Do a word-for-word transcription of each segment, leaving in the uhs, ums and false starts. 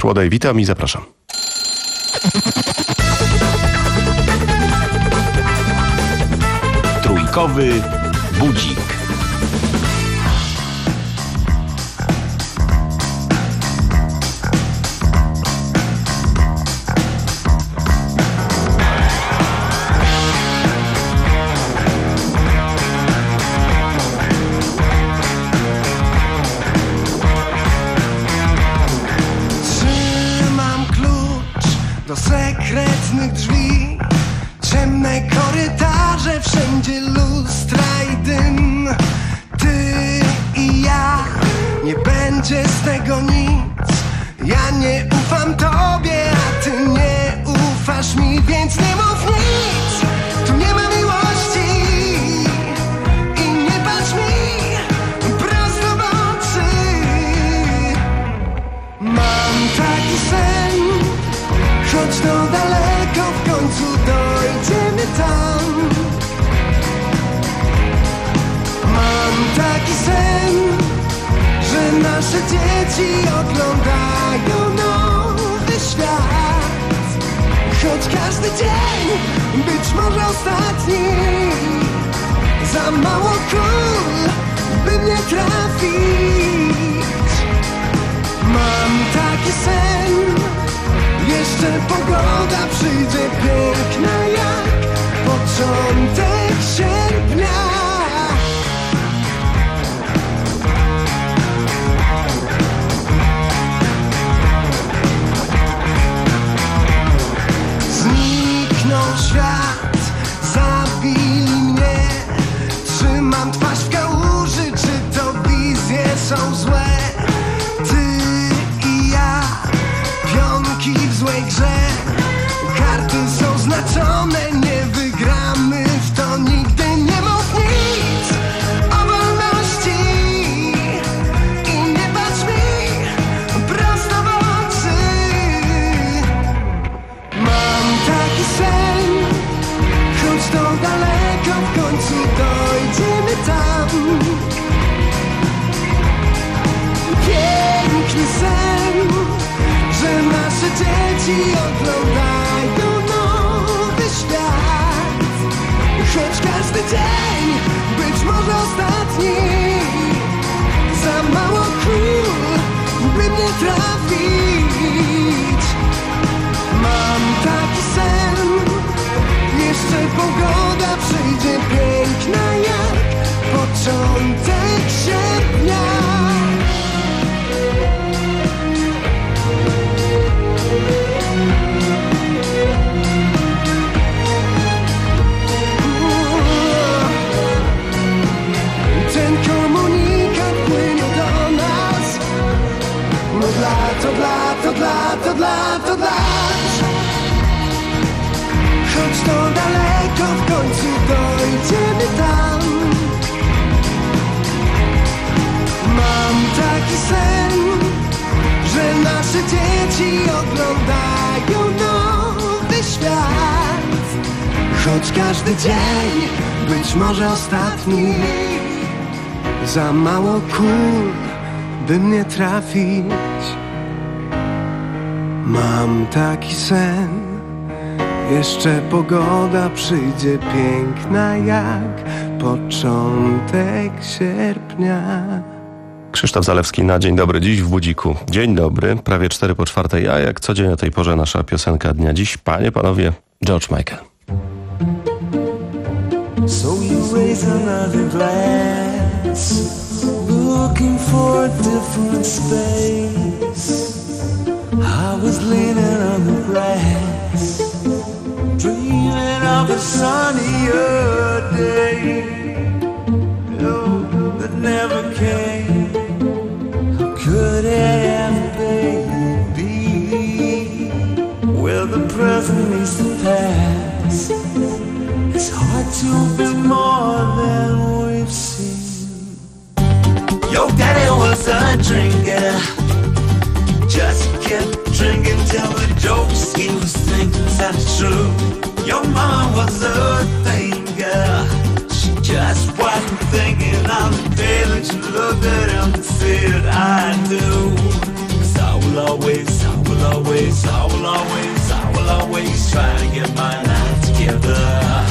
Łukasz Łodaj, witam i zapraszam. Trójkowy budzik. Do sekretnych drzwi, ciemne korytarze, wszędzie lustra i dym. Ty i ja, nie będzie z tego nic. Ja nie ufam tobie, a ty nie ufasz mi, więc nie mów nic. Tu nie ma miłości i nie patrz mi prosto w oczy. Mam taki sen, choć to daleko, w końcu dojdziemy tam. Mam taki sen, że nasze dzieci oglądają nowy świat. Choć każdy dzień być może ostatni, za mało kul, by mnie trafić. Mam taki sen, jeszcze pogoda przyjdzie piękna jak początek sierpnia. Zniknął świat, zabili mnie. Trzymam twarz w kałuży, czy to wizje są złe? W złej grze karty są znaczone, nie wygramy w to nigdy. Nie mów nic o wolności i nie patrz mi prosto w oczy. Mam taki sen, choć to daleko, w końcu dojdziemy tam. Piękny sen, że nasze dzieci oglądają nowy świat. Choć każdy dzień być może ostatni, za mało król, by mnie trafić. Mam taki sen, jeszcze pogoda przyjdzie piękna jak początek sierpnia. Ten komunikat płynie do nas. No dla, to dla, to dla, to dla, to dla. Choć to daleko, w końcu dojdziemy tam. Mam taki sen, że nasze dzieci oglądają nowy świat. Choć każdy dzień być może ostatni, za mało kul, by mnie trafić. Mam taki sen, jeszcze pogoda przyjdzie piękna jak początek sierpnia. Krzysztof Zalewski na Dzień Dobry dziś w Budziku. Dzień dobry, prawie cztery po czwartej, a jak co dzień o tej porze nasza piosenka dnia. Dziś, panie, panowie, George Michael. So you raise another glass, looking for a different space. I was leaning on the grass, dreaming of a sunnier day, oh, that never came. How could it ever be? Well, the present meets the past. It's hard to be more than we've seen. Your daddy was a drinker, just kept drinking till the jokes he was thinking sounded true. Your mom was a thinker, she just wasn't thinking on the day that you looked at him and said, I do. 'Cause I was will always, I will always, I will always, I will always try to get my life together.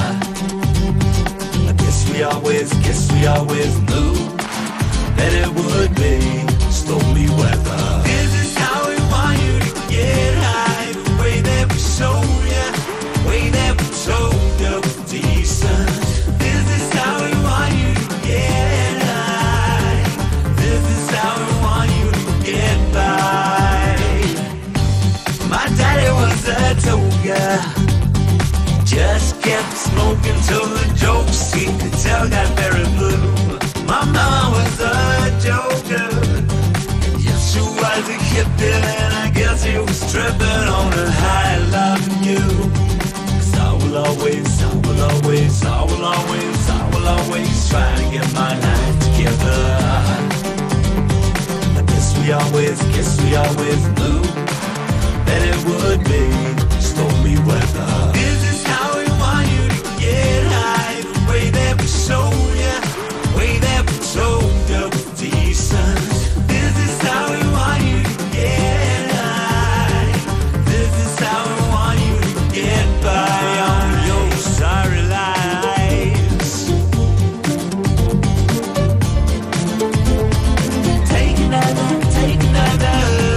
I guess we always, guess we always knew that it would be stormy weather. This is how we want you to get high, the way that we show you, the way that we told you was decent. This is how we want you to get high. This is how we want you to get by. My daddy was a toga, just kept smoking till the jokes he could tell got very blue. My mama was a joker, yes she was a hippie, and I guess he was tripping on a high loving you. Cause I will always, I will always, I will always, I will always try to get my life together. I guess we always, guess we always knew that it would be stormy weather. This is how we want you to get high, the way that we show you, the way that we told you was decent. This is how we want you to get high. This is how we want you to get by on your sorry lives. Take another, take another.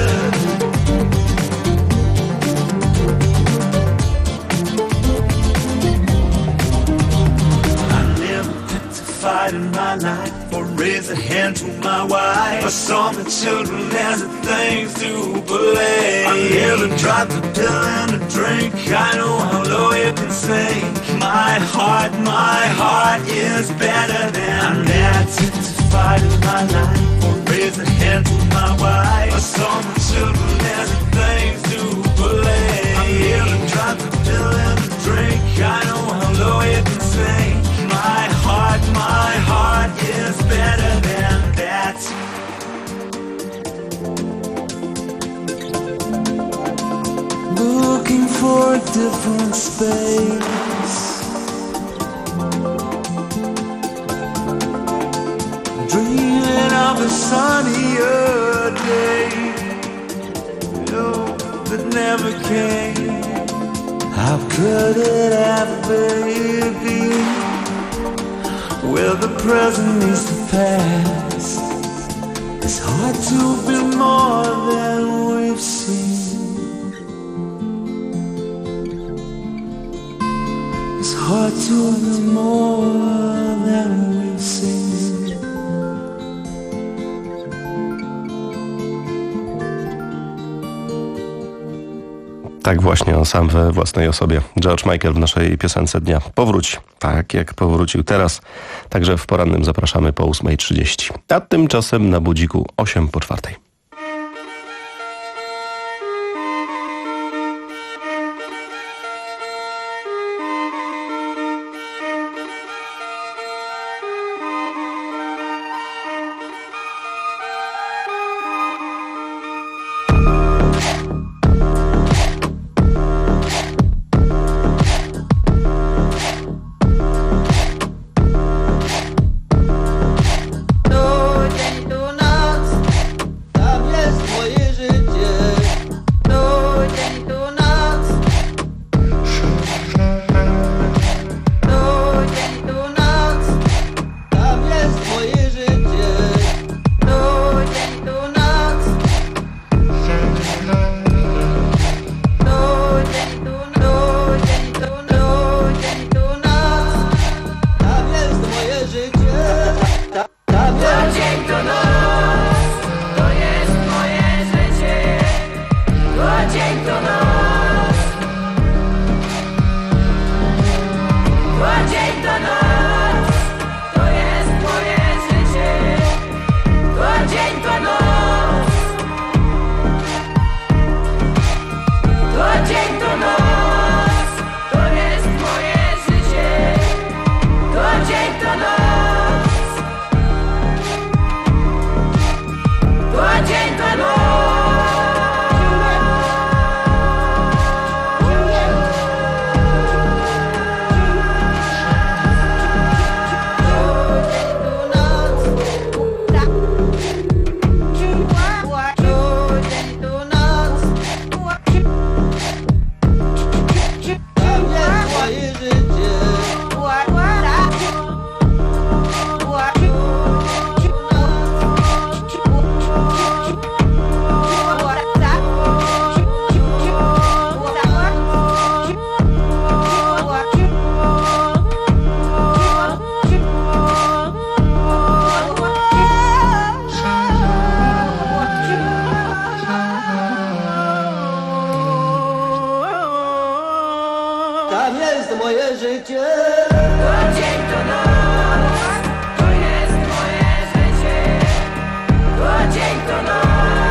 In my life, or raise a hand to my wife. I saw the children as the things to believe. I never dropped a pill and a drink. I know how low you can sink. My heart, my heart is better than I'm not satisfied in my life, or raise a hand to my wife. I saw the children as the things to believe. I never dropped a pill and a drink. I know how low you can sink. My heart, my heart is better than that. Looking for a different space, dreaming of a sunnier day, oh, that never came. How could it ever be? Where the present meets the past, it's hard to be more than we've seen. It's hard to be more than we've seen. Tak właśnie on sam we własnej osobie. George Michael w naszej piosence dnia. Powróć, tak jak powrócił teraz. Także w porannym zapraszamy po ósma trzydzieści. A tymczasem na budziku osiem po czwartej. tam jest moje życie. To dzień, to noc, to jest moje życie. To dzień, to noc.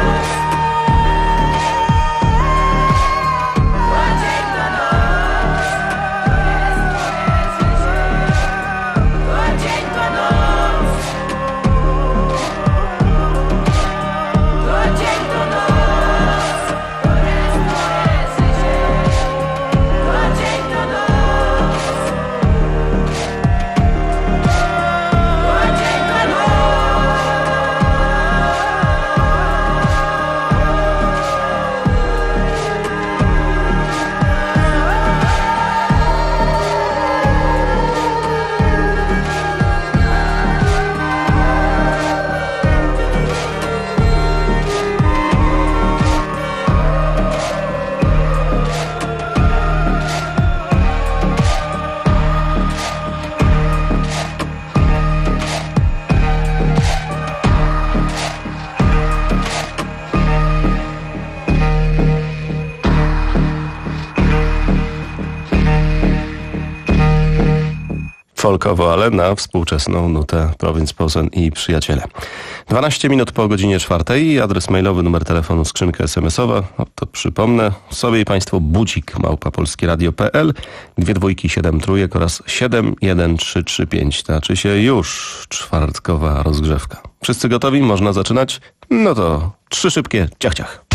Folkowo, ale na współczesną nutę Province Posen i Przyjaciele. dwanaście minut po godzinie czwartej i adres mailowy, numer telefonu, skrzynka esemesowa. O, to przypomnę sobie i Państwu budzik małpa polskieradio kropka p l, dwie dwójki, siedem trójek oraz siedem jeden trzy trzy pięć. Znaczy się już czwartkowa rozgrzewka. Wszyscy gotowi? Można zaczynać? No to trzy szybkie ciach ciach.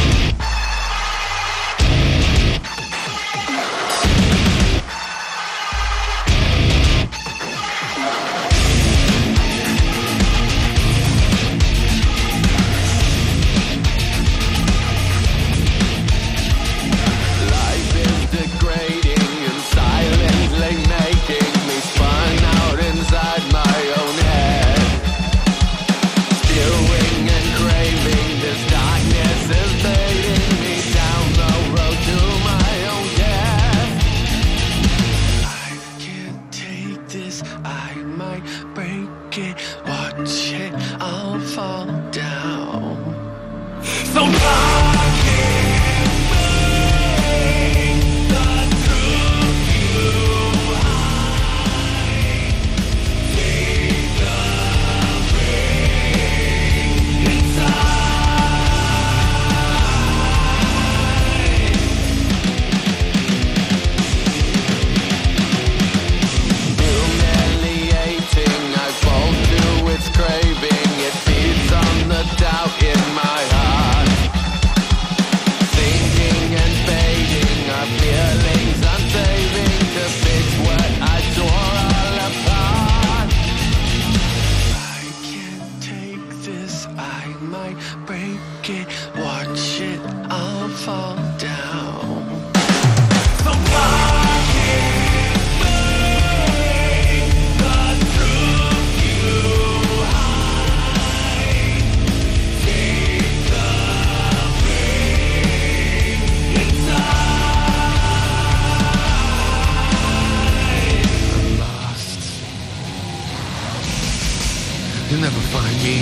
You'll never find me.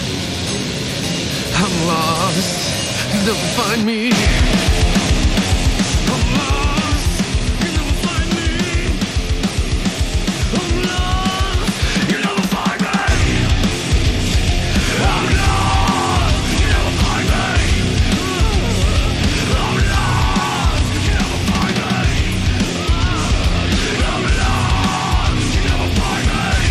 I'm lost. You'll never find me. I'm lost. You'll never find me. I'm lost. You'll never find me. I'm lost. You'll never find me. I'm lost. You'll never find me. I'm lost. You'll never find me.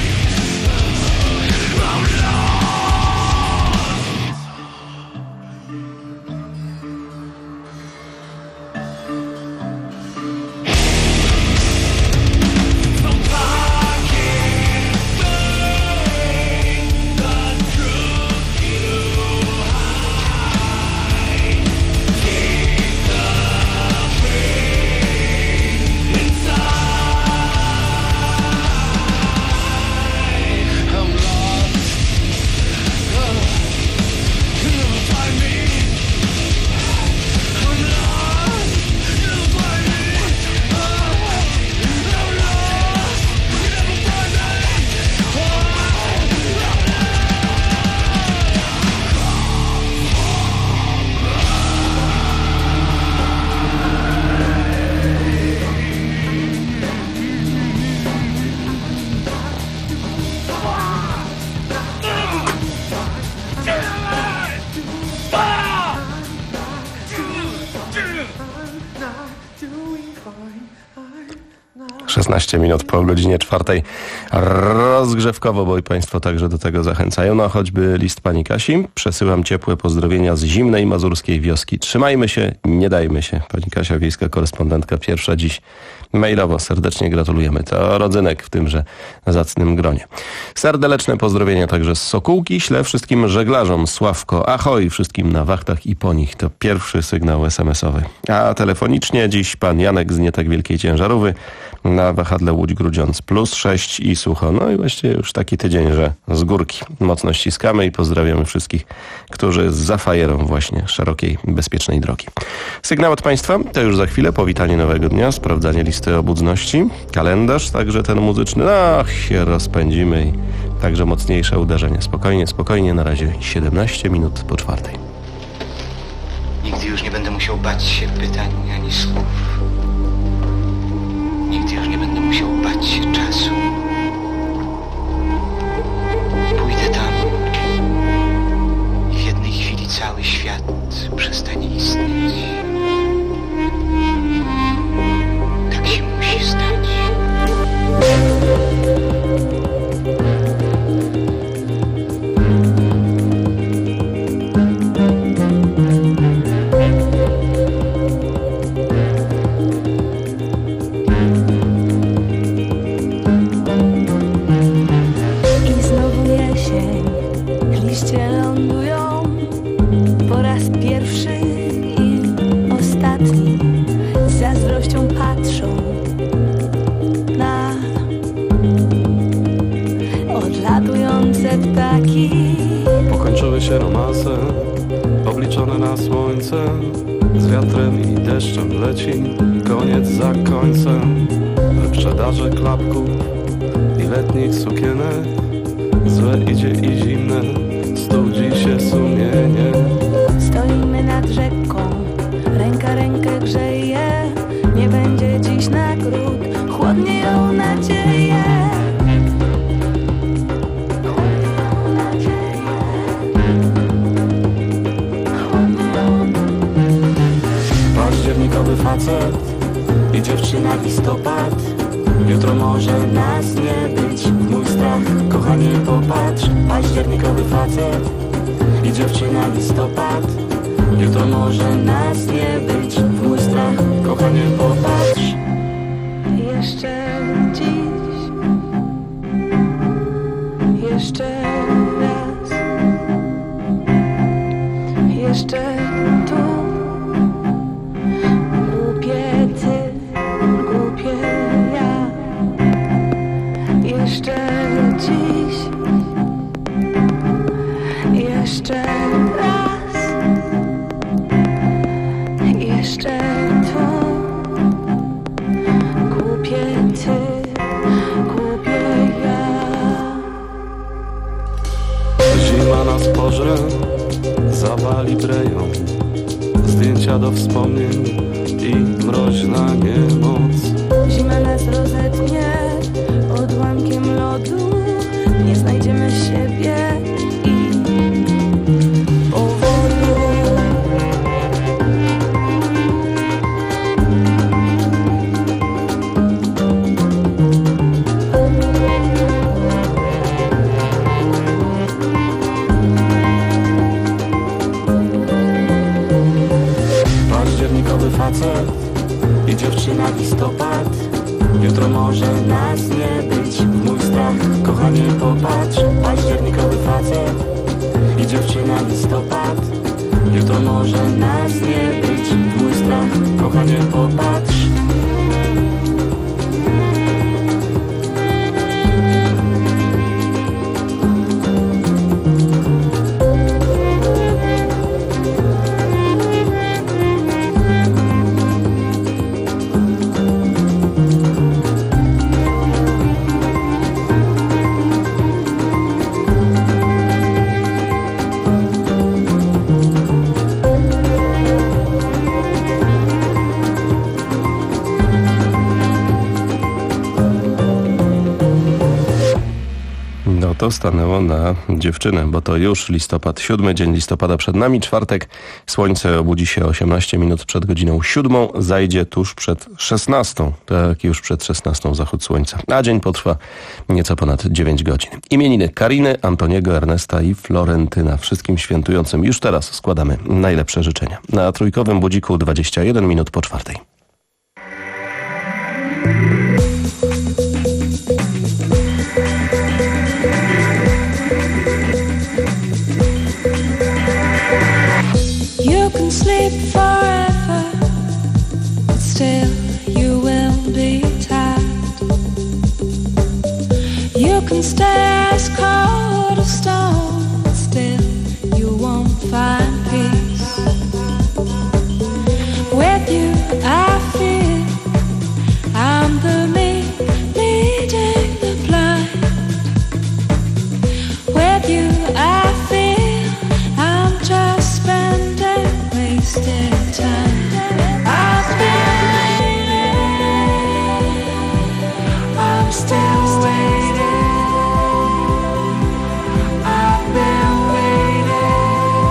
szesnaście minut po godzinie czwartej. Rozgrzewkowo, bo i Państwo także do tego zachęcają. No choćby list pani Kasi. Przesyłam ciepłe pozdrowienia z zimnej mazurskiej wioski. Trzymajmy się, nie dajmy się. Pani Kasia, wiejska korespondentka, pierwsza dziś mailowo. Serdecznie gratulujemy. To rodzynek w tymże zacnym gronie. Serdeczne pozdrowienia także z Sokółki. Śle wszystkim żeglarzom. Sławko, ahoj wszystkim na wachtach i po nich. To pierwszy sygnał es em esowy. A telefonicznie dziś pan Janek z nie tak wielkiej ciężarówki na wahadle Łódź-Grudziądz plus sześć i sucho. No i właściwie już taki tydzień, że z górki mocno ściskamy i pozdrawiamy wszystkich, którzy za fajerą właśnie szerokiej, bezpiecznej drogi. Sygnał od Państwa, to już za chwilę powitanie nowego dnia, sprawdzanie listy obudności, kalendarz, także ten muzyczny, ach, się rozpędzimy i także mocniejsze uderzenie. Spokojnie, spokojnie, na razie siedemnaście minut po czwartej. Nigdy już nie będę musiał bać się pytań ani słów. Nigdy już nie będę musiał bać się czasu. Pójdę tam i w jednej chwili cały świat przestanie istnieć. Tak się musi stać. Pokończyły się romanse, obliczone na słońce. Z wiatrem i deszczem leci koniec za końcem. Wyprzedaży klapków i letnich sukienek. Złe idzie i zimne, studzi się sumienie. Stoimy nad rzeką, ręka rękę grzeje. Nie będzie dziś nagród, chłodnie ją nadzieję. Październikowy facet i dziewczyna listopad. Jutro może nas nie być, w mój strach, kochanie popatrz. Październikowy facet i dziewczyna listopad. Jutro może nas nie być, w mój strach, kochanie popatrz. Jeszcze dziś, jeszcze raz, jeszcze tu. Głupie ty, głupie ja. Jeszcze dziś, jeszcze raz, jeszcze tu. Głupie ty, głupie ja. Zima nas pożre, zawali breją. Zdjęcia do wspomnień i mroźna niemoc. Zima nas rozetnie odłamkiem lodu. Nie znajdziemy siebie i powodu. Październikowy facet i dziewczyna listopad. Jutro może nas nie być, w mój strach, kochanie popatrz. Październikowy facet i dziewczyna listopad. Jutro może nas nie być, w mój strach, kochanie popatrz. to stanęło na dziewczynę, bo to już listopad, siódmy dzień listopada przed nami, czwartek. Słońce obudzi się osiemnaście minut przed godziną siódmą, zajdzie tuż przed szesnastą. Tak, już przed szesnastą zachód słońca. A dzień potrwa nieco ponad dziewięć godzin. Imieniny Kariny, Antoniego, Ernesta i Florentyna. Wszystkim świętującym już teraz składamy najlepsze życzenia. Na trójkowym budziku dwadzieścia jeden minut po czwartej. You can sleep forever, but still you will be tired. You can stay as cold as stone, but still you won't find peace. With you I feel I'm the me leading the blind. With you I feel I'm just spending wasted time. I've been waiting, I'm still waiting. I've been waiting,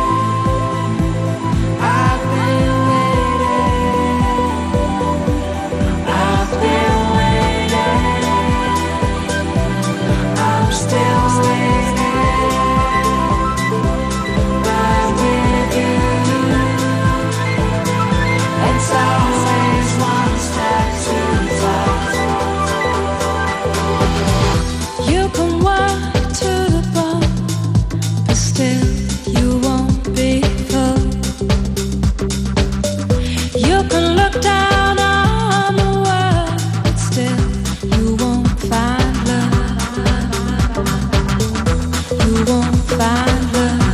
I've been waiting, I've been waiting, I'm still waiting. But with you, it's always one step too far. You can walk to the bone, but still you won't be full. You can look down on the world, but still you won't find love. You won't find love.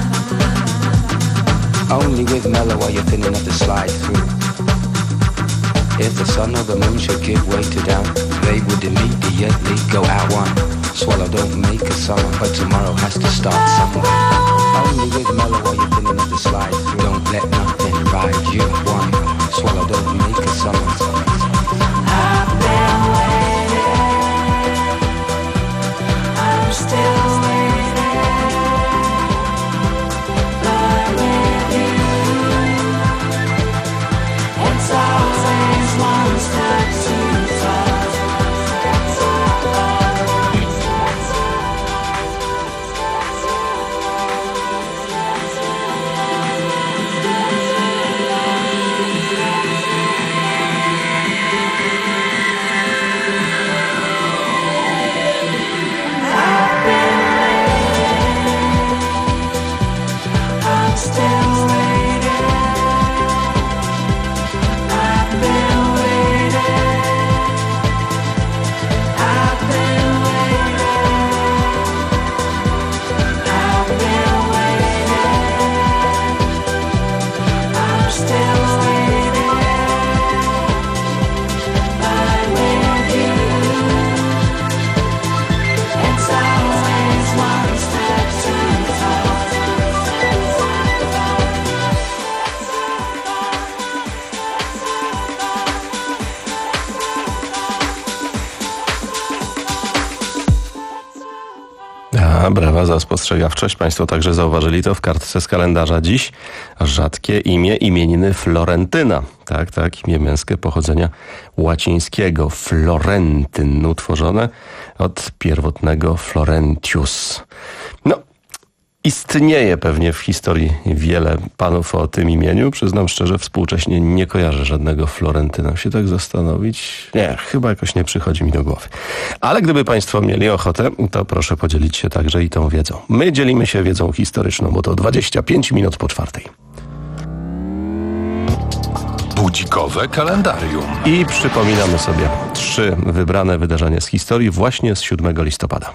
Only with mellow are you thinning of the slide through. If the sun or the moon should give way to doubt, they would immediately go out. One swallow don't make a summer, but tomorrow has to start somewhere. Only with mellow are you thinning of the slide through. Don't let nothing ride you. One swallow don't make a summer. I've been waiting, I'm still waiting. But with you, it's always one step too far. I've been waiting, I'm still waiting. I've been waiting, I've been waiting, I've been waiting, I'm still waiting. But with you, it's always one step too far. A, brawa za spostrzegawczość. Państwo także zauważyli to w kartce z kalendarza. Dziś rzadkie imię, imieniny Florentyna. Tak, tak, imię męskie pochodzenia łacińskiego. Florentyn, utworzone od pierwotnego Florentius. No, istnieje pewnie w historii wiele panów o tym imieniu. Przyznam szczerze, współcześnie nie kojarzę żadnego Florentyna. Się tak zastanowić? Nie, chyba jakoś nie przychodzi mi do głowy. Ale gdyby państwo mieli ochotę, to proszę podzielić się także i tą wiedzą. My dzielimy się wiedzą historyczną, bo to dwadzieścia pięć minut po czwartej. Budzikowe kalendarium. I przypominamy sobie trzy wybrane wydarzenia z historii właśnie z siódmego listopada.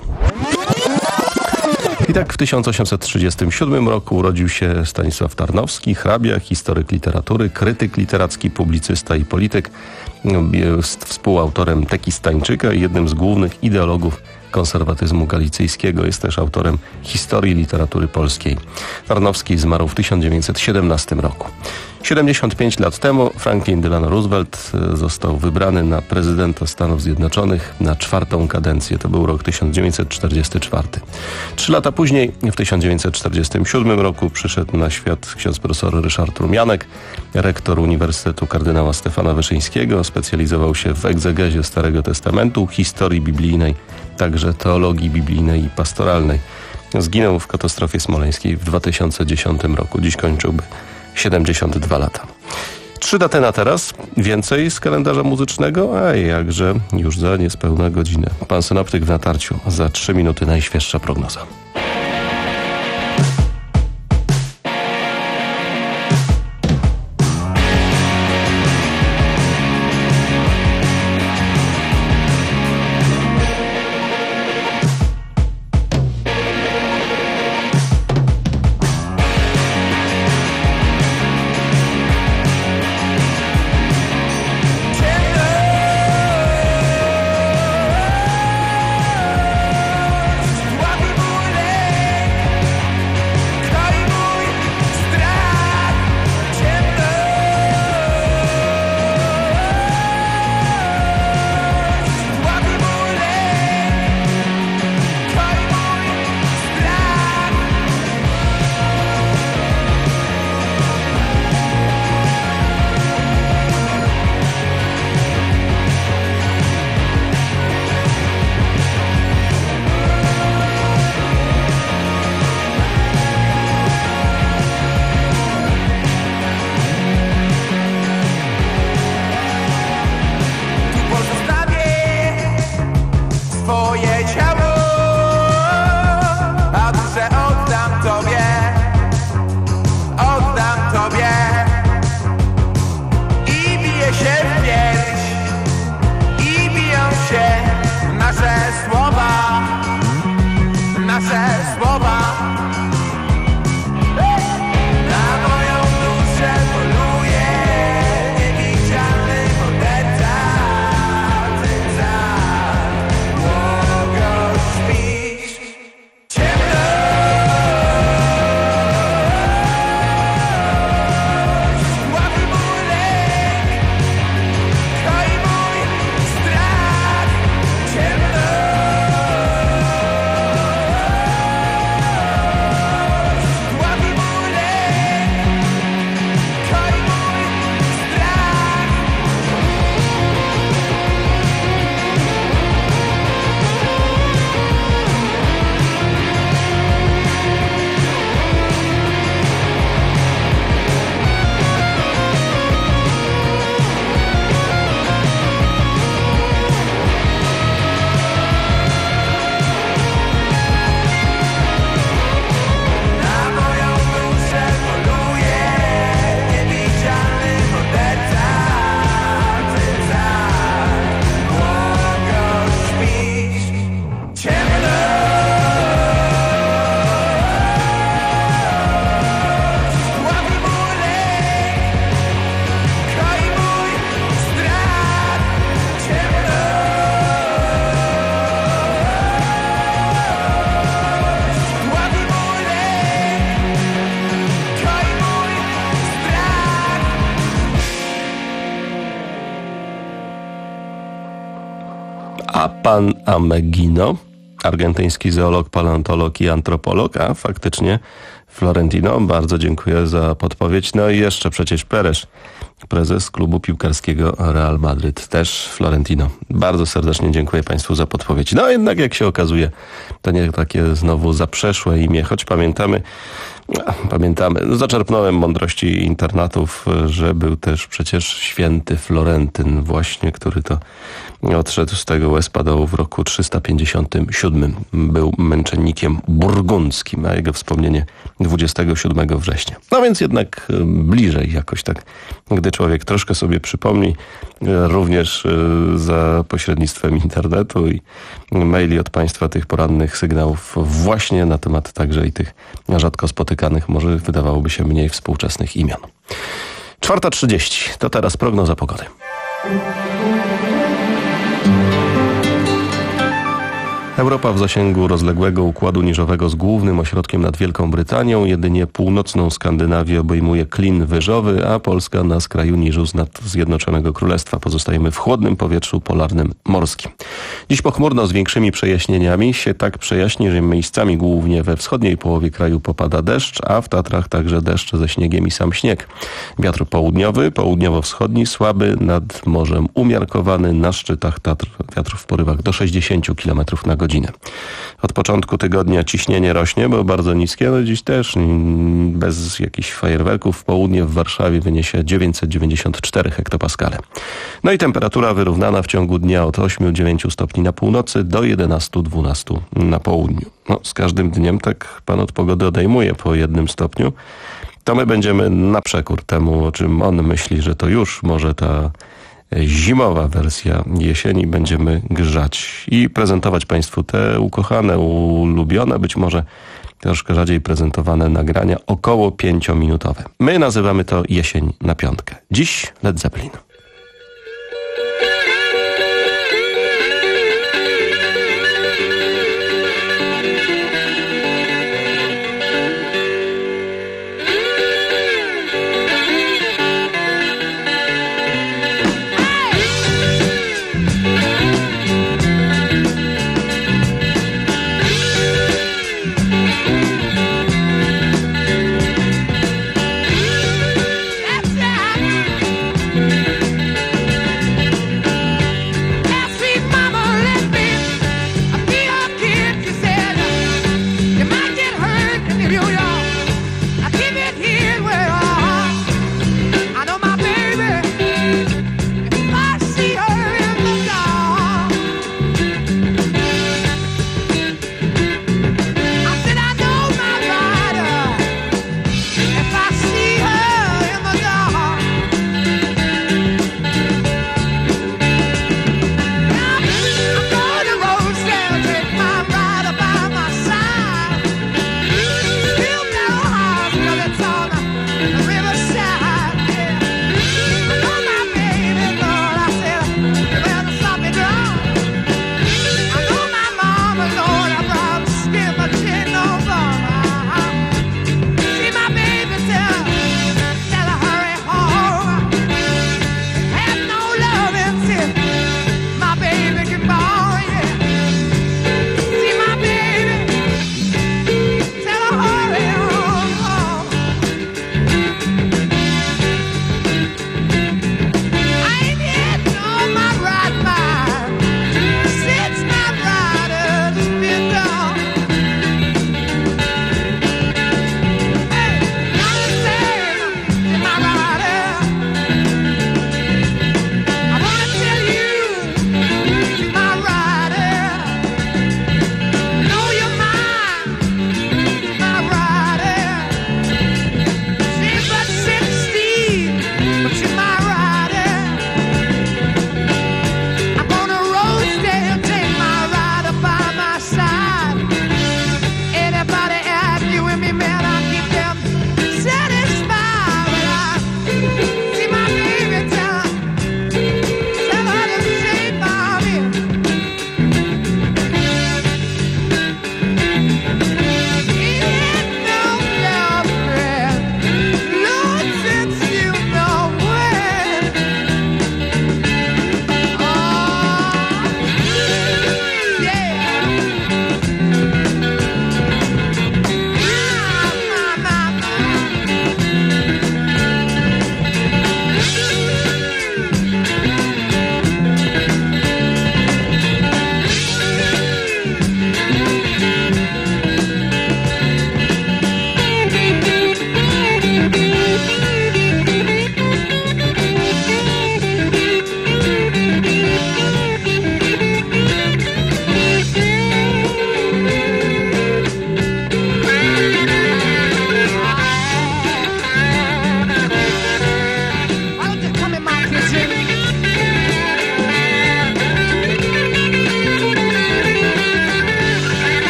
I tak w tysiąc osiemset trzydziestym siódmym roku urodził się Stanisław Tarnowski, hrabia, historyk literatury, krytyk literacki, publicysta i polityk. Jest współautorem Tekistańczyka i jednym z głównych ideologów konserwatyzmu galicyjskiego. Jest też autorem historii literatury polskiej. Tarnowski zmarł w tysiąc dziewięćset siedemnastym roku. siedemdziesiąt pięć lat temu Franklin Delano Roosevelt został wybrany na prezydenta Stanów Zjednoczonych na czwartą kadencję. To był rok tysiąc dziewięćset czterdziesty czwarty. Trzy lata później, w tysiąc dziewięćset czterdziestym siódmym roku, przyszedł na świat ksiądz profesor Ryszard Rumianek, rektor Uniwersytetu Kardynała Stefana Wyszyńskiego. Specjalizował się w egzegezie Starego Testamentu, historii biblijnej, także teologii biblijnej i pastoralnej. Zginął w katastrofie smoleńskiej w dwa tysiące dziesiątym roku. Dziś kończyłby siedemdziesiąt dwa lata. Trzy daty na teraz, więcej z kalendarza muzycznego, a jakże już za niespełna godzinę. Pan synoptyk w natarciu, za trzy minuty najświeższa prognoza. A pan Ameghino, argentyński zoolog, paleontolog i antropolog, a faktycznie Florentino, bardzo dziękuję za podpowiedź. No i jeszcze przecież Perez, prezes klubu piłkarskiego Real Madryt, też Florentino. Bardzo serdecznie dziękuję Państwu za podpowiedź. No jednak jak się okazuje, to nie takie znowu zaprzeszłe imię, choć pamiętamy, pamiętamy, no, zaczerpnąłem mądrości internatów, że był też przecież święty Florentyn właśnie, który to odszedł z tego łez dołu w roku trzysta pięćdziesiątym siódmym. Był męczennikiem burgundzkim, a jego wspomnienie dwudziestego siódmego września. No więc jednak bliżej jakoś tak, gdy człowiek troszkę sobie przypomni, również za pośrednictwem internetu i maili od Państwa tych porannych sygnałów właśnie na temat także i tych rzadko spotykanych, może wydawałoby się mniej współczesnych imion. czwarta trzydzieści, to teraz prognoza pogody. Europa w zasięgu rozległego układu niżowego z głównym ośrodkiem nad Wielką Brytanią. Jedynie północną Skandynawię obejmuje klin wyżowy, a Polska na skraju niżu z nad Zjednoczonego Królestwa. Pozostajemy w chłodnym powietrzu polarnym morskim. Dziś pochmurno z większymi przejaśnieniami. Się tak przejaśni, że miejscami głównie we wschodniej połowie kraju popada deszcz, a w Tatrach także deszcz ze śniegiem i sam śnieg. Wiatr południowy, południowo-wschodni, słaby, nad morzem umiarkowany, na szczytach Tatr wiatr w porywach do sześćdziesiąt kilometrów na godzinę. Od początku tygodnia ciśnienie rośnie, bo bardzo niskie, ale dziś też bez jakichś fajerwerków. W południe w Warszawie wyniesie dziewięćset dziewięćdziesiąt cztery hektopaskale. No i temperatura wyrównana w ciągu dnia od ośmiu do dziewięciu stopni na północy do jedenastu do dwunastu na południu. No, z każdym dniem tak pan od pogody odejmuje po jednym stopniu. To my będziemy na przekór temu, o czym on myśli, że to już może ta zimowa wersja jesieni. Będziemy grzać i prezentować Państwu te ukochane, ulubione, być może troszkę rzadziej prezentowane nagrania, około pięciominutowe. My nazywamy to jesień na piątkę. Dziś Led Zeppelin. That's right.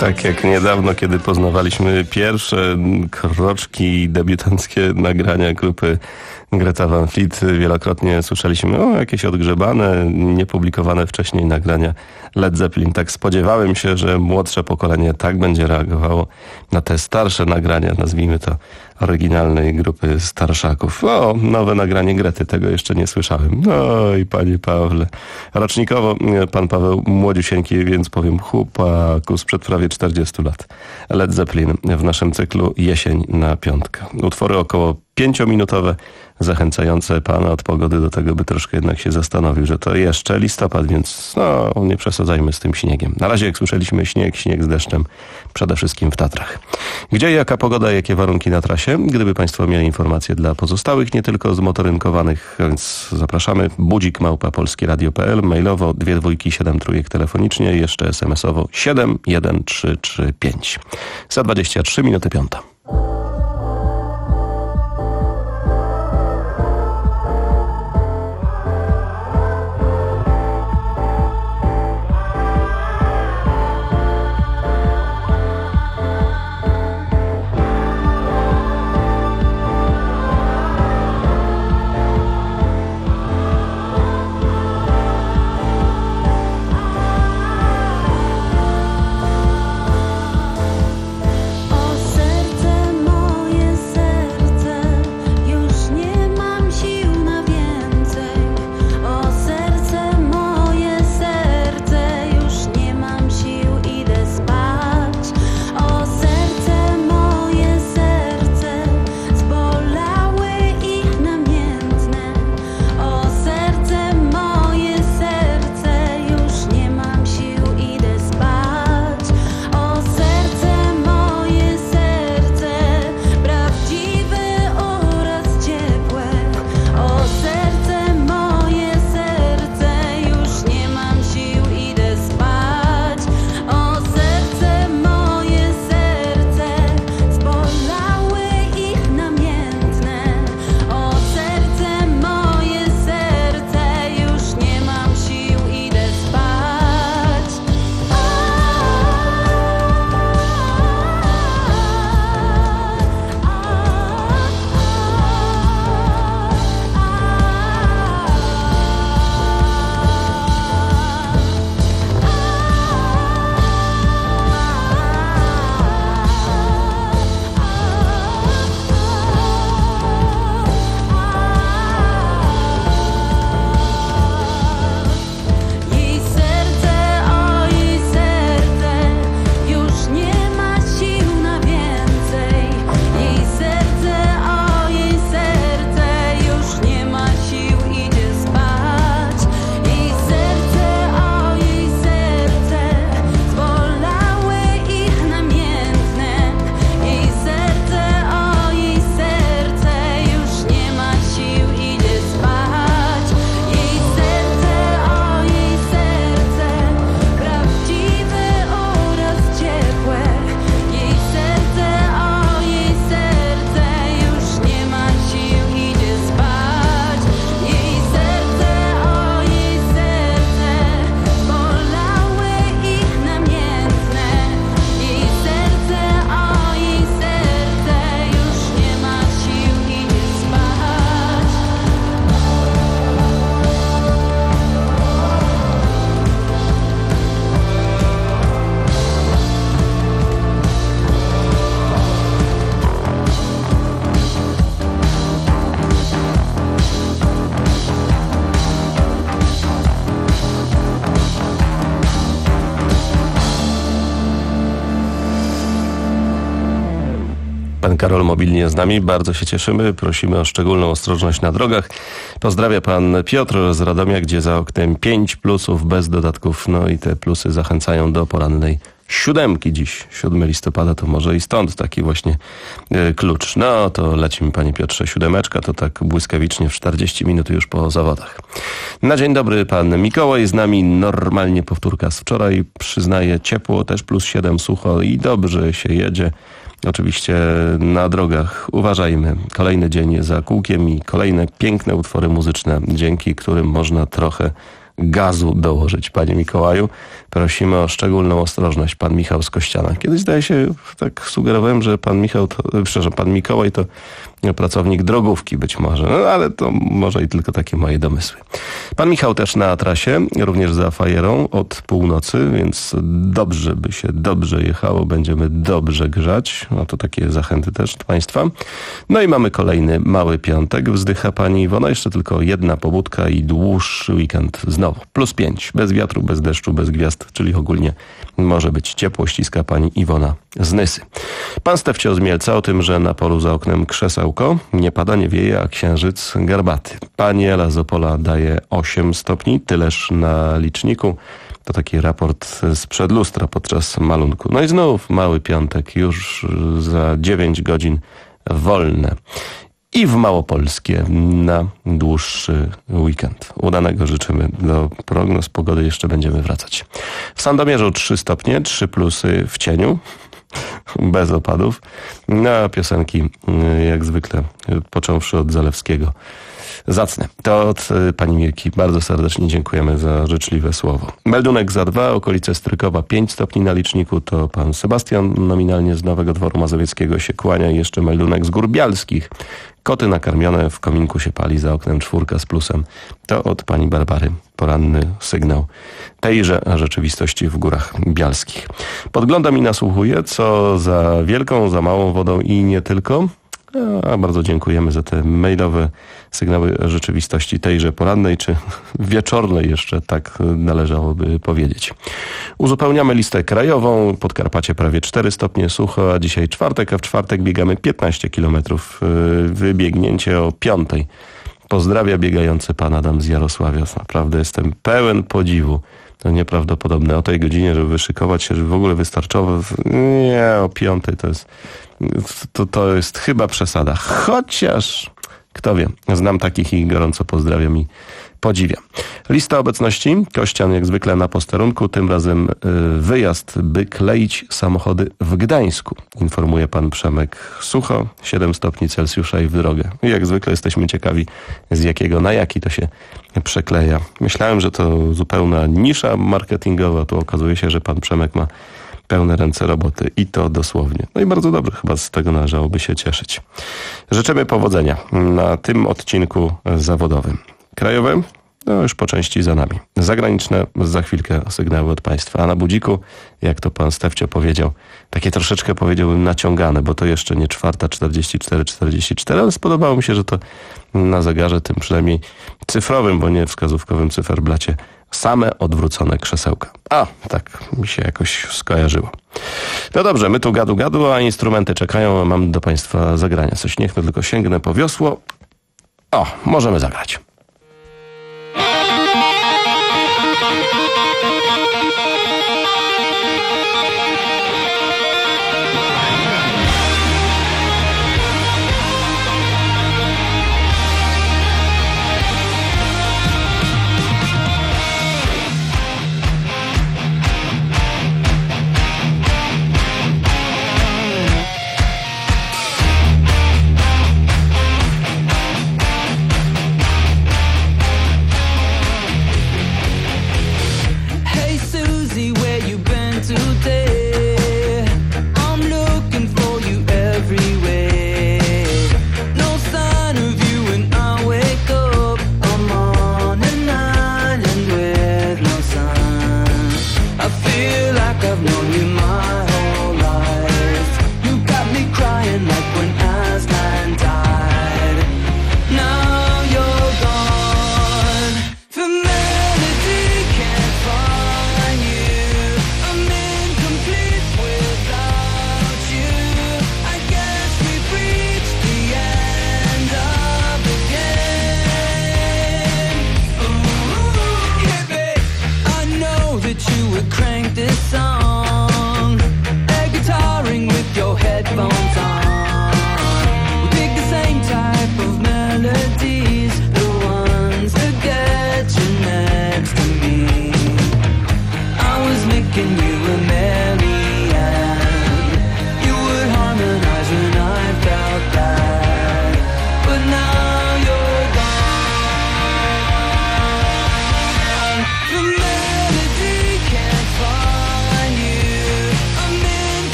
Tak jak niedawno, kiedy poznawaliśmy pierwsze kroczki debiutanckie nagrania grupy Greta Van Fleet, wielokrotnie słyszeliśmy o jakieś odgrzebane, niepublikowane wcześniej nagrania Led Zeppelin. Tak spodziewałem się, że młodsze pokolenie tak będzie reagowało na te starsze nagrania, nazwijmy to oryginalnej grupy starszaków. O, nowe nagranie Grety, tego jeszcze nie słyszałem. Oj, panie Pawle. Rocznikowo pan Paweł młodziusieńki, więc powiem chłopaku sprzed prawie czterdziestu lat. Led Zeppelin w naszym cyklu Jesień na piątkę. Utwory około pięciominutowe, zachęcające pana od pogody do tego, by troszkę jednak się zastanowił, że to jeszcze listopad, więc no, nie przesadzajmy z tym śniegiem. Na razie, jak słyszeliśmy, śnieg, śnieg z deszczem, przede wszystkim w Tatrach. Gdzie, jaka pogoda, jakie warunki na trasie? Gdyby państwo mieli informacje dla pozostałych, nie tylko zmotorynkowanych, więc zapraszamy. Budzik małpa polskieradio kropka p l, mailowo dwie dwójki, siedem trójek telefonicznie, jeszcze es em esowo siedem jeden trzy trzy pięć. Za dwadzieścia trzy minuty piąta. Pan Karol mobilnie z nami, bardzo się cieszymy, prosimy o szczególną ostrożność na drogach. Pozdrawia pan Piotr z Radomia, gdzie za oknem pięć plusów bez dodatków, no i te plusy zachęcają do porannej siódemki dziś, siódmego listopada, to może i stąd taki właśnie y, klucz. No to lecimy, panie Piotrze, siódemeczka, to tak błyskawicznie w czterdzieści minut już po zawodach. Na dzień dobry, pan Mikołaj z nami, normalnie powtórka z wczoraj, przyznaje ciepło, też plus siedem, sucho i dobrze się jedzie. Oczywiście na drogach uważajmy. Kolejny dzień za kółkiem i kolejne piękne utwory muzyczne, dzięki którym można trochę gazu dołożyć. Panie Mikołaju, prosimy o szczególną ostrożność. Pan Michał z Kościana. Kiedyś zdaje się, tak sugerowałem, że pan Michał, to, przepraszam, pan Mikołaj to pracownik drogówki być może, no ale to może i tylko takie moje domysły. Pan Michał też na trasie, również za fajerą od północy, więc dobrze by się dobrze jechało, będziemy dobrze grzać. No to takie zachęty też od państwa. No i mamy kolejny mały piątek. Wzdycha pani Iwona, jeszcze tylko jedna pobudka i dłuższy weekend. Znowu plus pięć, bez wiatru, bez deszczu, bez gwiazd, czyli ogólnie może być ciepło, ściska pani Iwona z Nysy. Pan Stefcio z Mielca o tym, że na polu za oknem krzesełko, nie pada, nie wieje, a księżyc garbaty. Pani Ela z Opola daje osiem stopni, tyleż na liczniku. To taki raport sprzed lustra podczas malunku. No i znów mały piątek, już za dziewięć godzin wolne. I w Małopolskie na dłuższy weekend. Udanego życzymy. Do prognoz pogody jeszcze będziemy wracać. W Sandomierzu trzy stopnie, trzy plusy w cieniu, bez opadów. Na piosenki jak zwykle, począwszy od Zalewskiego. Zacne. To od pani Mirki. Bardzo serdecznie dziękujemy za życzliwe słowo. Meldunek za dwa, okolice Strykowa pięć stopni na liczniku. To pan Sebastian nominalnie z Nowego Dworu Mazowieckiego się kłania i jeszcze meldunek z Gór Bialskich. Koty nakarmione, w kominku się pali, za oknem czwórka z plusem. To od pani Barbary. Poranny sygnał tejże rzeczywistości w Górach Bialskich. Podglądam i nasłuchuję, co za wielką, za małą wodą i nie tylko. A bardzo dziękujemy za te mailowe sygnały rzeczywistości tejże porannej, czy wieczornej jeszcze, tak należałoby powiedzieć. Uzupełniamy listę krajową. Podkarpacie prawie cztery stopnie sucho, a dzisiaj czwartek, a w czwartek biegamy piętnaście kilometrów. Wybiegnięcie o piątej. Pozdrawia biegający pan Adam z Jarosławia. Naprawdę jestem pełen podziwu. To nieprawdopodobne. O tej godzinie, żeby wyszykować się, żeby w ogóle wystarczowo. Nie, o piątej to jest... To, to jest chyba przesada. Chociaż, kto wie, znam takich i gorąco pozdrawiam i podziwiam. Lista obecności. Kościan jak zwykle na posterunku. Tym razem wyjazd, by kleić samochody w Gdańsku. Informuje pan Przemek. Sucho, siedem stopni Celsjusza i w drogę. I jak zwykle jesteśmy ciekawi, z jakiego na jaki to się przekleja. Myślałem, że to zupełna nisza marketingowa. Tu okazuje się, że pan Przemek ma pełne ręce roboty i to dosłownie. No i bardzo dobrze, chyba z tego należałoby się cieszyć. Życzymy powodzenia na tym odcinku zawodowym. Krajowe? No już po części za nami. Zagraniczne za chwilkę sygnały od państwa. A na budziku, jak to pan Stefcio powiedział, takie troszeczkę powiedziałbym naciągane, bo to jeszcze nie czwarta czterdzieści cztery czterdzieści cztery, ale spodobało mi się, że to na zegarze tym przynajmniej cyfrowym, bo nie wskazówkowym cyferblacie same odwrócone krzesełka. A, tak mi się jakoś skojarzyło. No dobrze, my tu gadu gadu, a instrumenty czekają, a mam do państwa zagrania coś. Niech no tylko sięgnę po wiosło. O, możemy zagrać.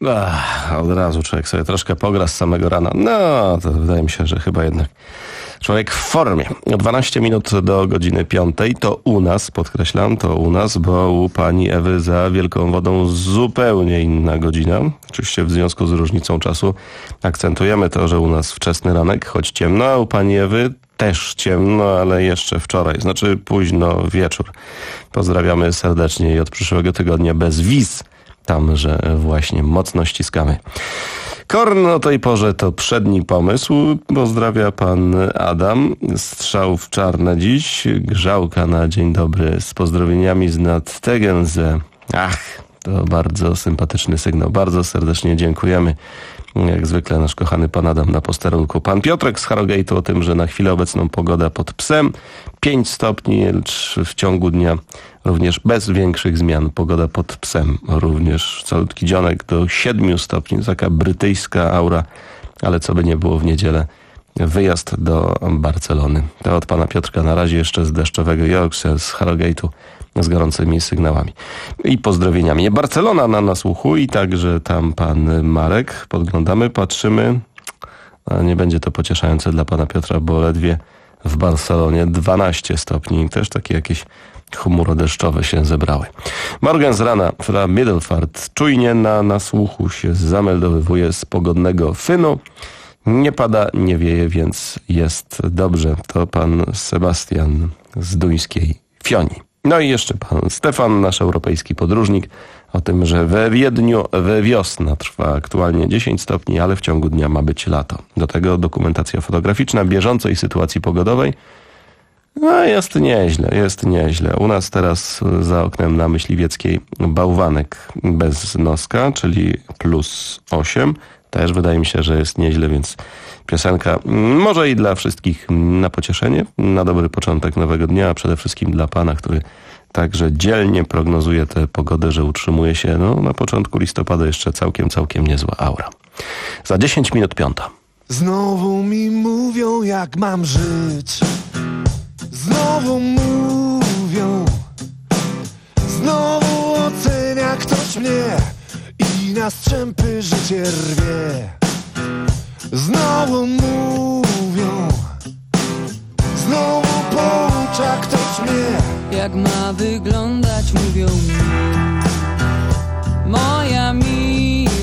Ach, od razu człowiek sobie troszkę pogra z samego rana. No, to wydaje mi się, że chyba jednak człowiek w formie. dwanaście minut do godziny piątej. To u nas, podkreślam, to u nas, bo u pani Ewy za Wielką Wodą zupełnie inna godzina. Oczywiście w związku z różnicą czasu akcentujemy to, że u nas wczesny ranek, choć ciemno, a u pani Ewy też ciemno, ale jeszcze wczoraj, znaczy późno wieczór. Pozdrawiamy serdecznie i od przyszłego tygodnia bez wiz. Tam, że właśnie mocno ściskamy. Korn o tej porze to przedni pomysł. Pozdrawia pan Adam. Strzał w czarne dziś. Grzałka na dzień dobry z pozdrowieniami z nad Tegenze. Ach, to bardzo sympatyczny sygnał. Bardzo serdecznie dziękujemy. Jak zwykle nasz kochany pan Adam na posterunku. Pan Piotrek z Harrogate'u o tym, że na chwilę obecną pogoda pod Psem. pięć stopni, lecz w ciągu dnia również bez większych zmian. Pogoda pod Psem. Również calutki dzionek do siedmiu stopni. Taka brytyjska aura, ale co by nie było w niedzielę. Wyjazd do Barcelony. To od pana Piotrka na razie jeszcze z deszczowego Yorkshire, z Harrogate'u, z gorącymi sygnałami i pozdrowieniami. Barcelona na nasłuchu i także tam pan Marek. Podglądamy, patrzymy. A nie będzie to pocieszające dla pana Piotra, bo ledwie w Barcelonie dwanaście stopni. Też takie jakieś chmury deszczowe się zebrały. Morgan z rana, fra Middelfart, czujnie na nasłuchu się zameldowywuje z pogodnego Fynu. Nie pada, nie wieje, więc jest dobrze. To pan Sebastian z duńskiej Fioni. No i jeszcze pan Stefan, nasz europejski podróżnik, o tym, że we Wiedniu we wiosna trwa aktualnie dziesięć stopni, ale w ciągu dnia ma być lato. Do tego dokumentacja fotograficzna bieżącej sytuacji pogodowej. No jest nieźle, jest nieźle. U nas teraz za oknem na Myśliwieckiej bałwanek bez noska, czyli plus osiem. Też wydaje mi się, że jest nieźle, więc piosenka może i dla wszystkich na pocieszenie, na dobry początek nowego dnia, a przede wszystkim dla pana, który także dzielnie prognozuje tę pogodę, że utrzymuje się no, na początku listopada jeszcze całkiem, całkiem niezła aura. Za dziesięć minut piąta. Znowu mi mówią, jak mam żyć. Znowu mówią. Znowu ocenia ktoś mnie i na strzępy życie rwie. Znowu mówią. Znowu poucza ktoś mnie. Jak ma wyglądać, mówią mi moja miłość.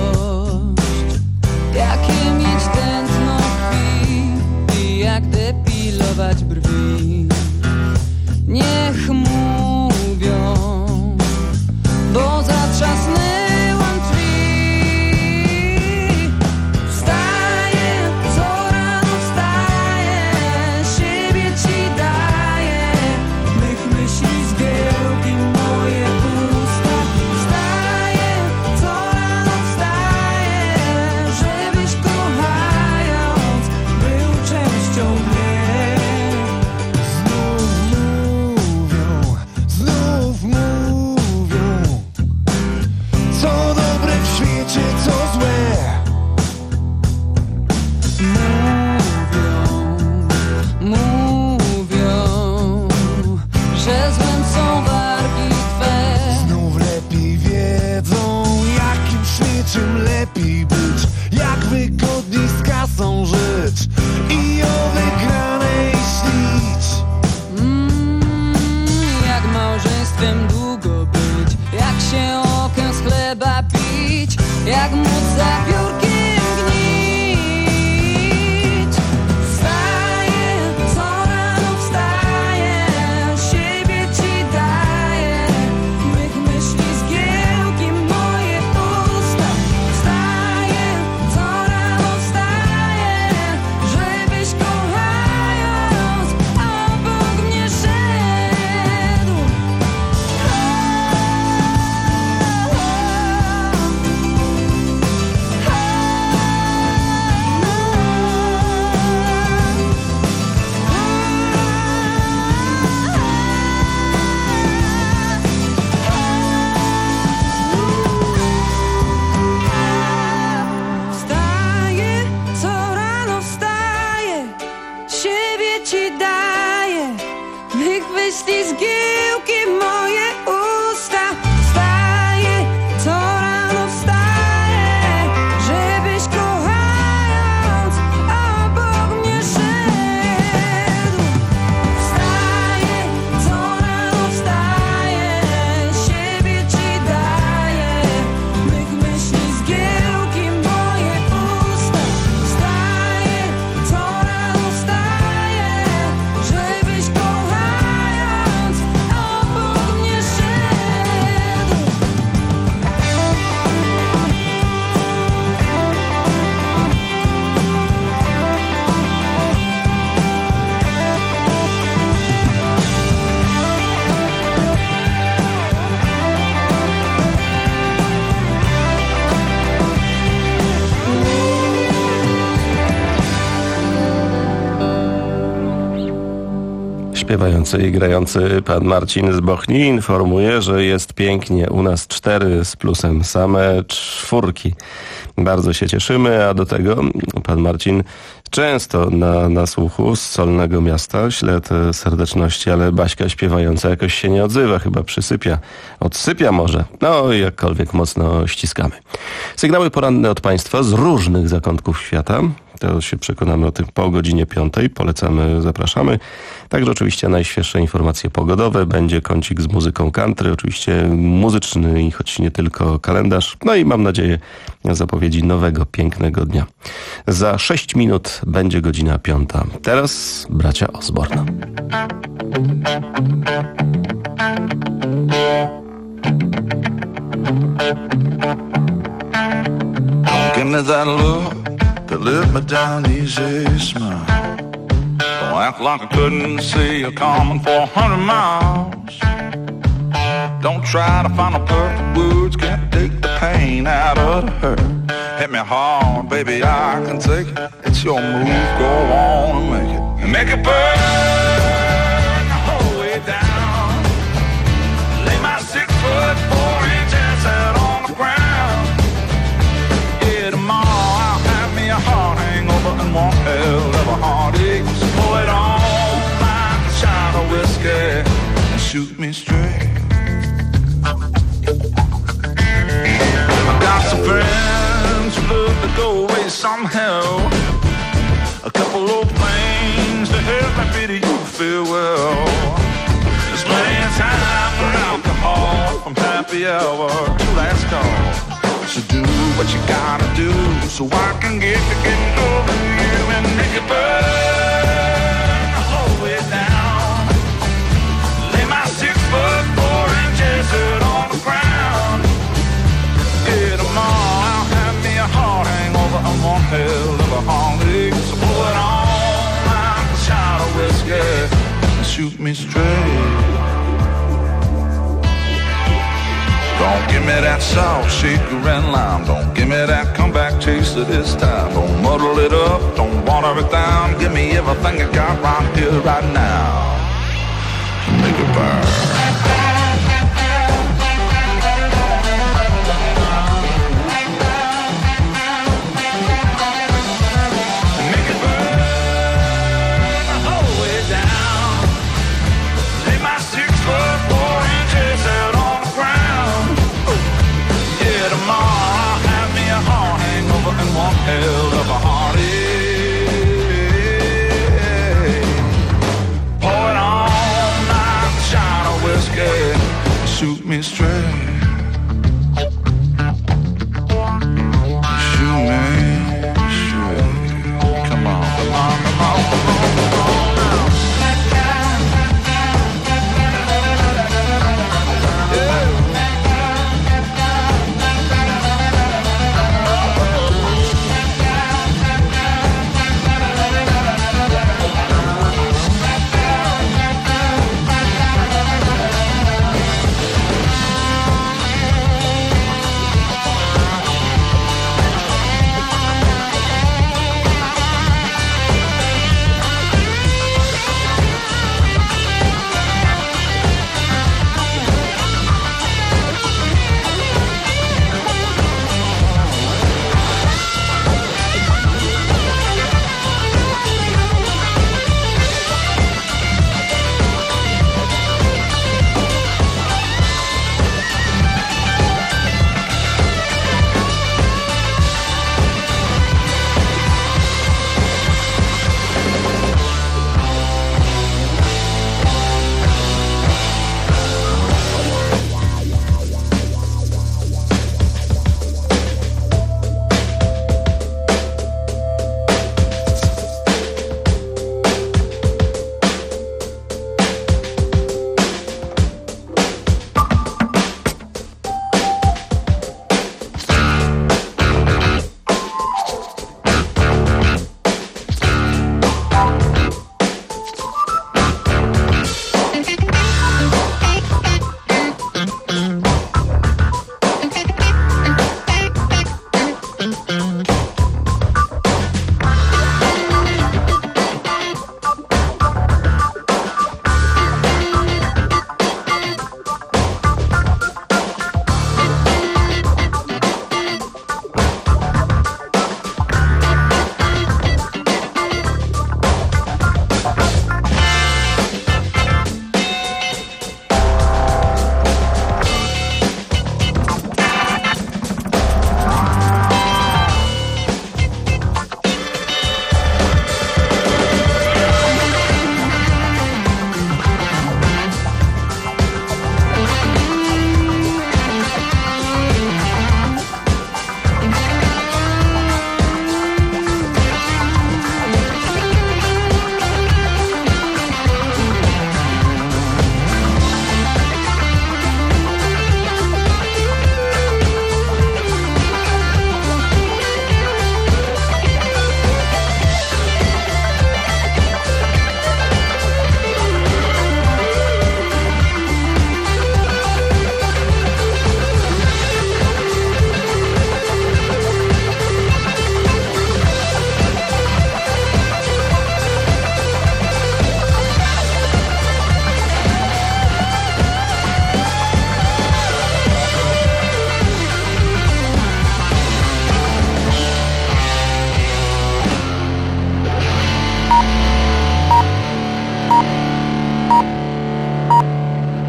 Jakie mieć tętno krwi i jak depilować brwi. Niech mówią, bo zatrzasnęłam drzwi. Wstaję, co rano wstaję, siebie ci daję. Mych myśli zgiełki moje usta. Wstaję, co rano wstaję, żebyś kochając był częścią mnie. Znów mówią, co dobre w świecie, co złe. Mówią, mówią, że złem są wargi twe. Znów lepiej wiedzą, jakim świeczem lepiej być, jak wygodniej z kasą żyć i o wygranej śnić. Mm, jak małżeństwem długo być, jak się okiem z chleba pić, jak móc za biurkiem gnić. Wstaję, co rano wstaję, siebie ci daję. Mych myśli zgiełki moje usta. Wstaję, co rano wstaję, żebyś kochając obok mnie szedł. Wstaję, co rano wstaję, siebie ci daję. Mych myśli zgiełki moje usta. Wstaję, co rano wstaję, Śpiewający i grający pan Marcin z Bochni informuje, że jest pięknie. U nas cztery z plusem, same czwórki. Bardzo się cieszymy, a do tego pan Marcin często na, na słuchu z Solnego Miasta. Ślę te serdeczności, ale Baśka śpiewająca jakoś się nie odzywa, chyba przysypia. Odsypia może. No jakkolwiek mocno ściskamy. Sygnały poranne od państwa z różnych zakątków świata. To się przekonamy o tym po godzinie piątej. Polecamy, zapraszamy. Także oczywiście najświeższe informacje pogodowe. Będzie kącik z muzyką country. Oczywiście muzyczny, choć nie tylko kalendarz. No i mam nadzieję zapowiedzi nowego, pięknego dnia. Za sześć minut będzie godzina piąta. Teraz bracia Osborne. Give me that look to live me down easy smile. Don't act like I couldn't see you coming for a hundred miles. Don't try to find the perfect words, can't take the pain out of the hurt. Hit me hard, baby, I can take it. It's your move, go on and make it. And make it burn the whole way down. Lay my six foot four inches out on the ground. Yeah, tomorrow I'll have me a heart hangover and one hell of a heartache. So pour it on like a shot of whiskey and shoot me straight. I got some friends who love to go away somehow. A couple old things to help me pity you farewell. There's plenty of time for alcohol from happy hour to last call. So do what you gotta do so I can get to getting over you and make it burn the whole way down. Lay my six foot four inches out on the ground. Yeah, tomorrow I'll have me a heart hangover and one hell of a heartache. So pull it on like a shot of whiskey and shoot me straight. Don't give me that salt shaker and lime. Don't give me that comeback taste of this time. Don't muddle it up, don't water it down. Give me everything you got right here, right now. Make it burn.